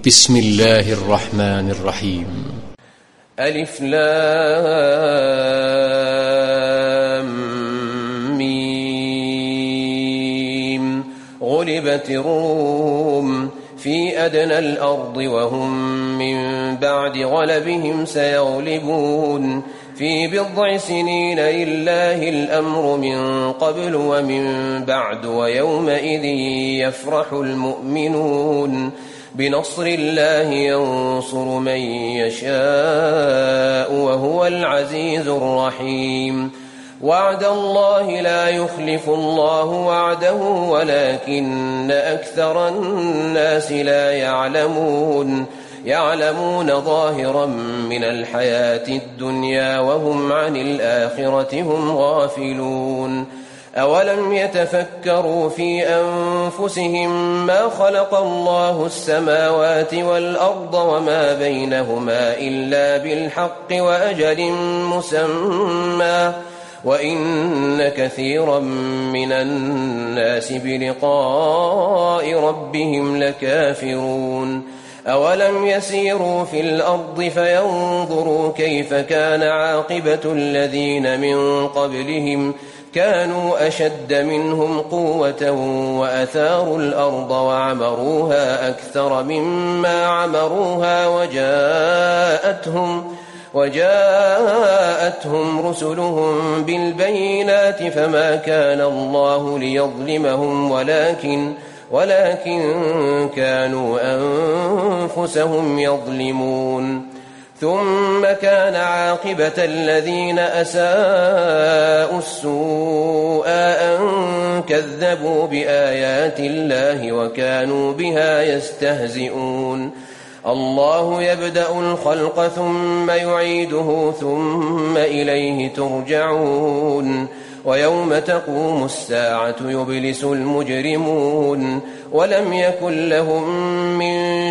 بسم الله الرحمن الرحيم. ألف لام ميم. غلبت الروم في أدنى الأرض وهم من بعد غلبهم سيغلبون في بضع سنين لله الأمر من قبل ومن بعد ويومئذ يفرح المؤمنون بنصر الله ينصر من يشاء وهو العزيز الرحيم. وعد الله لا يخلف الله وعده ولكن أكثر الناس لا يعلمون ظاهرا من الحياة الدنيا وهم عن الآخرة هم غافلون. أولم يتفكروا في أنفسهم ما خلق الله السماوات والأرض وما بينهما إلا بالحق وأجل مسمى وإن كثيرا من الناس بلقاء ربهم لكافرون. أولم يسيروا في الأرض فينظروا كيف كان عاقبة الذين من قبلهم كانوا أشد منهم قوة وأثاروا الأرض وعمروها أكثر مما عمروها وجاءتهم رسلهم بالبينات فما كان الله ليظلمهم ولكن كانوا أنفسهم يظلمون. ثم كان عاقبة الذين أساءوا السوء أن كذبوا بآيات الله وكانوا بها يستهزئون. الله يبدأ الخلق ثم يعيده ثم إليه ترجعون. ويوم تقوم الساعة يبلس المجرمون ولم يكن لهم من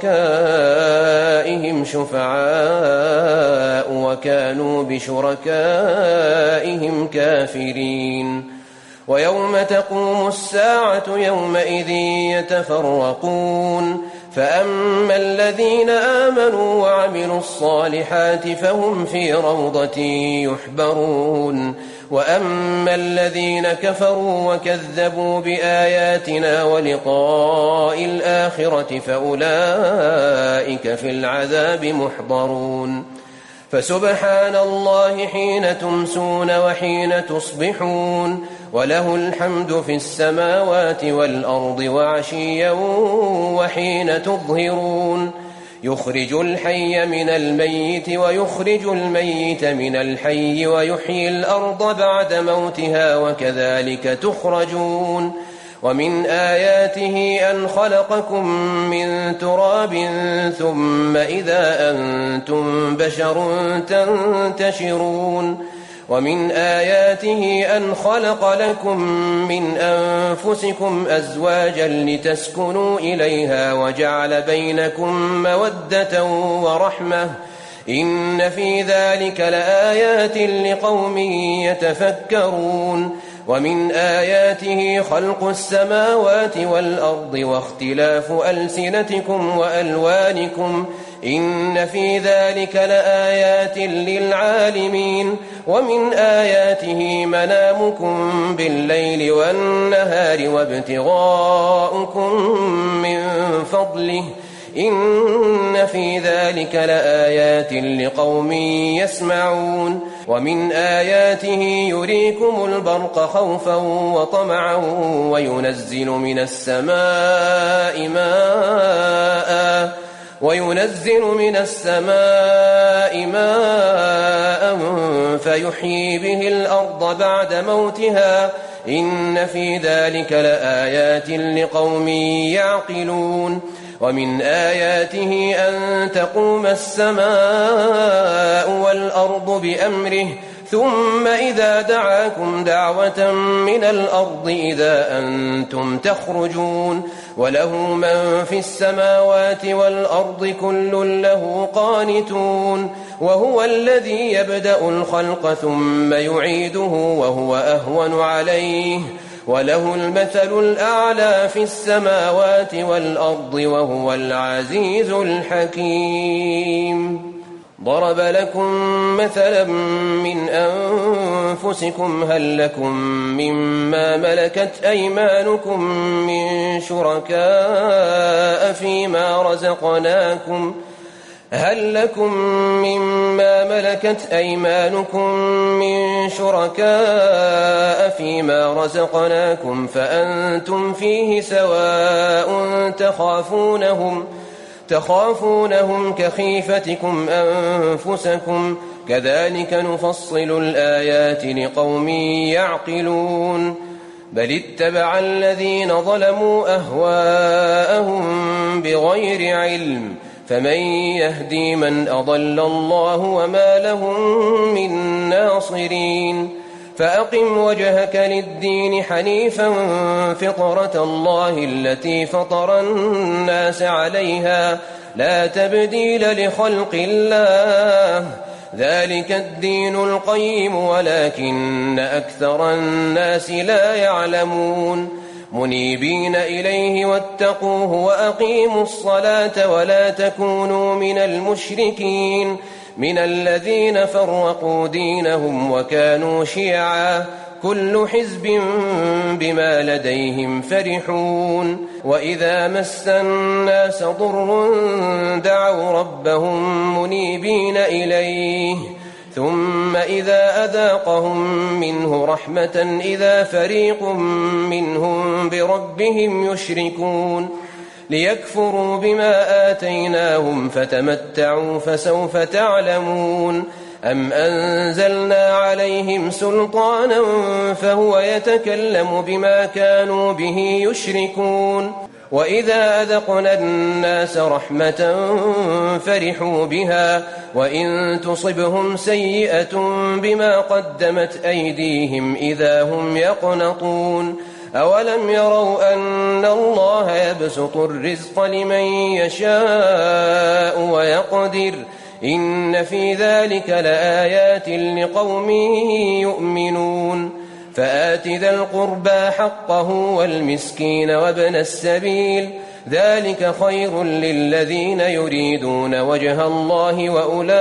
شركائهم شفعاء وكانوا بشركائهم كافرين. ويوم تقوم الساعة يومئذ يتفرقون فأما الذين آمنوا وعملوا الصالحات فهم في روضة يحبرون وأما الذين كفروا وكذبوا بآياتنا ولقاء الآخرة فأولئك في العذاب محضرون. فسبحان الله حين تمسون وحين تصبحون وله الحمد في السماوات والأرض وعشيا وحين تظهرون. يخرج الحي من الميت ويخرج الميت من الحي ويحيي الأرض بعد موتها وكذلك تخرجون. ومن آياته أن خلقكم من تراب ثم إذا أنتم بشر تنتشرون. ومن آياته أن خلق لكم من أنفسكم أزواجا لتسكنوا إليها وجعل بينكم مودة ورحمة إن في ذلك لآيات لقوم يتفكرون. ومن آياته خلق السماوات والأرض واختلاف ألسنتكم وألوانكم إن في ذلك لآيات للعالمين. ومن آياته منامكم بالليل والنهار وابتغاؤكم من فضله إن في ذلك لآيات لقوم يسمعون. ومن آياته يريكم البرق خوفا وطمعا وينزل من السماء ماء فيحيي به الأرض بعد موتها إن في ذلك لآيات لقوم يعقلون. ومن آياته أن تقوم السماء والأرض بأمره ثم إذا دعاكم دعوة من الأرض إذا أنتم تخرجون. وله من في السماوات والأرض كل له قانتون. وهو الذي يبدأ الخلق ثم يعيده وهو أهون عليه وله المثل الأعلى في السماوات والأرض وهو العزيز الحكيم. ضرب لكم مثلا من أنفسكم هل لكم مما ملكت أيمانكم من شركاء فيما رزقناكم فأنتم فيه سواء تخافونهم كخيفتكم أنفسكم كذلك نفصل الآيات لقوم يعقلون. بل اتبع الذين ظلموا أهواءهم بغير علم فمن يهدي من أضل الله وما لهم من ناصرين. فأقم وجهك للدين حنيفا فطرة الله التي فطر الناس عليها لا تبديل لخلق الله ذلك الدين القيم ولكن أكثر الناس لا يعلمون. منيبين إليه واتقوه وأقيموا الصلاة ولا تكونوا من المشركين من الذين فرقوا دينهم وكانوا شيعا كل حزب بما لديهم فرحون. وإذا مس الناس ضر دعوا ربهم منيبين إليه ثم إذا أذاقهم منه رحمة إذا فريق منهم بربهم يشركون. ليكفروا بما آتيناهم فتمتعوا فسوف تعلمون. أم أنزلنا عليهم سلطانا فهو يتكلم بما كانوا به يشركون. وإذا أذقنا الناس رحمة فرحوا بها وإن تصبهم سيئة بما قدمت أيديهم إذا هم يقنطون. أولم يروا أن الله يبسط الرزق لمن يشاء ويقدر إن في ذلك لآيات لقوم يؤمنون. فآت ذا القربى حقه والمسكين وابن السبيل ذلك خير للذين يريدون وجه الله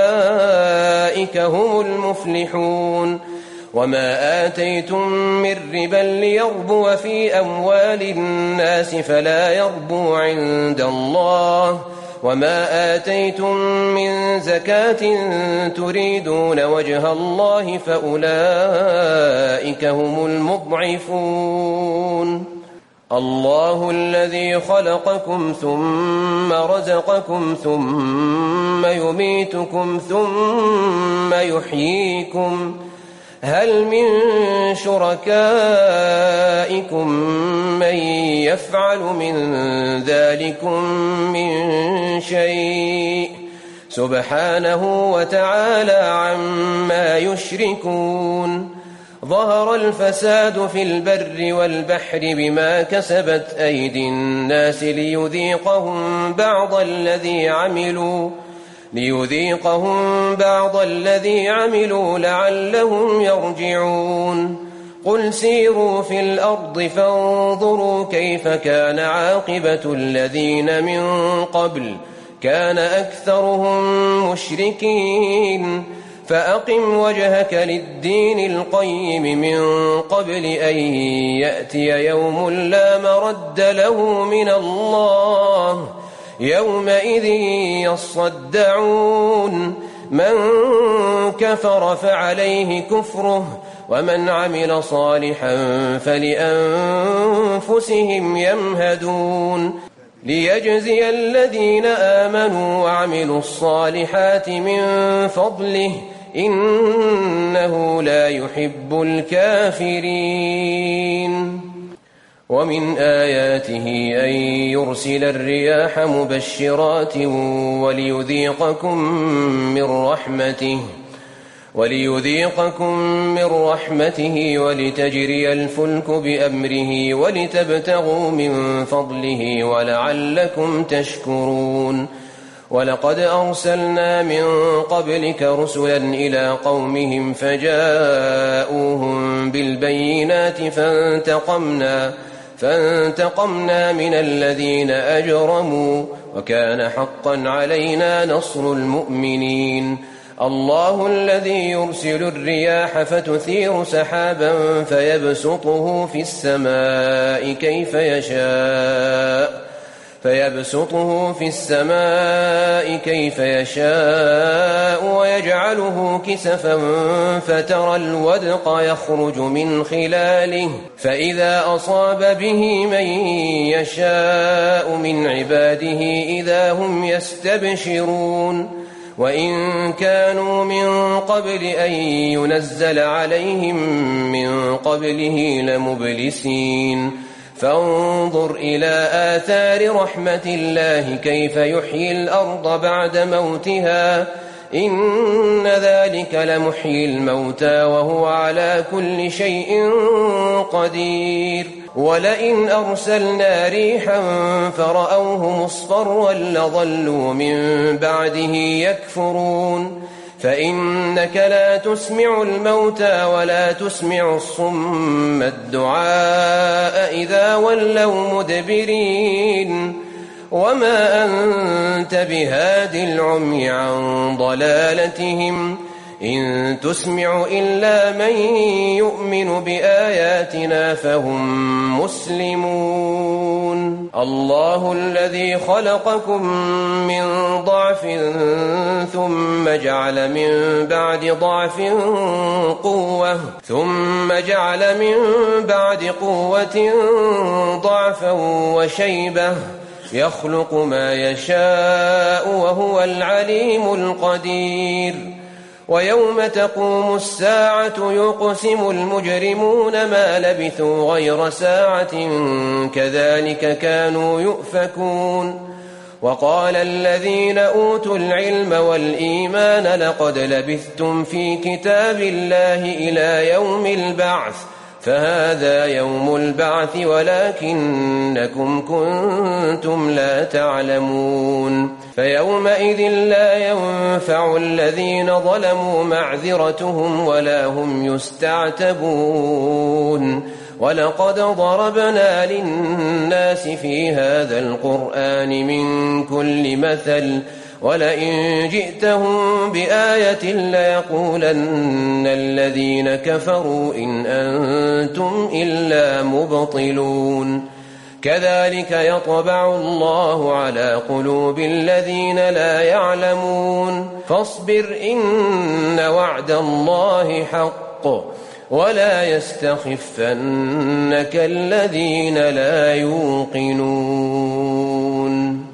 وأولئك هم المفلحون. وما آتيتم من ربا ليربو في أموال الناس فلا يربو عند الله وما آتيتم من زكاة تريدون وجه الله فأولئك هم المضعفون. الله الذي خلقكم ثم رزقكم ثم يميتكم ثم يحييكم هل من شركائكم من يفعل من ذلكم من شيء سبحانه وتعالى عما يشركون. ظهر الفساد في البر والبحر بما كسبت أيدي الناس ليذيقهم بعض الذي عملوا لعلهم يرجعون. قل سيروا في الأرض فانظروا كيف كان عاقبة الذين من قبل كان أكثرهم مشركين. فأقم وجهك للدين القيم من قبل أن يأتي يوم لا مرد له من الله يومئذ يصدعون. من كفر فعليه كفره ومن عمل صالحا فلأنفسهم يمهدون. ليجزي الذين آمنوا وعملوا الصالحات من فضله إنه لا يحب الكافرين. ومن آياته أن يرسل الرياح مبشرات وليذيقكم من رحمته ولتجري الفلك بأمره ولتبتغوا من فضله ولعلكم تشكرون. ولقد أرسلنا من قبلك رسلا إلى قومهم فجاءوهم بالبينات فانتقمنا من الذين أجرموا وكان حقا علينا نصر المؤمنين. الله الذي يرسل الرياح فتثير سحابا فيبسطه في السماء كيف يشاء ويجعله كسفا فترى الودق يخرج من خلاله فإذا أصاب به من يشاء من عباده إذا هم يستبشرون. وإن كانوا من قبل أن ينزل عليهم من قبله لمبلسين. فانظر إلى آثار رحمة الله كيف يحيي الأرض بعد موتها إن ذلك لمحيي الموتى وهو على كل شيء قدير. ولئن أرسلنا ريحا فرأوه مصفرا لظلوا من بعده يكفرون. فإنك لا تسمع الموتى ولا تسمع الصم الدعاء إذا ولوا مدبرين. وما أنت بهاد العمي عن ضلالتهم إن تسمع إلا من يؤمن بآياتنا فهم مسلمون. الله الذي خلقكم من ضعف ثم جعل من بعد ضعف قوة ضعفا وشيبة يخلق ما يشاء وهو العليم القدير. ويوم تقوم الساعة يقسم المجرمون ما لبثوا غير ساعة كذلك كانوا يؤفكون. وقال الذين أوتوا العلم والإيمان لقد لبثتم في كتاب الله إلى يوم البعث فهذا يوم البعث ولكنكم كنتم لا تعلمون. فيومئذ لا ينفع الذين ظلموا معذرتهم ولا هم يستعتبون. ولقد ضربنا للناس في هذا القرآن من كل مثل ولئن جئتهم بآية ليقولن الذين كفروا إن أنتم إلا مبطلون. كذلك يطبع الله على قلوب الذين لا يعلمون. فاصبر إن وعد الله حق ولا يستخفنك الذين لا يوقنون.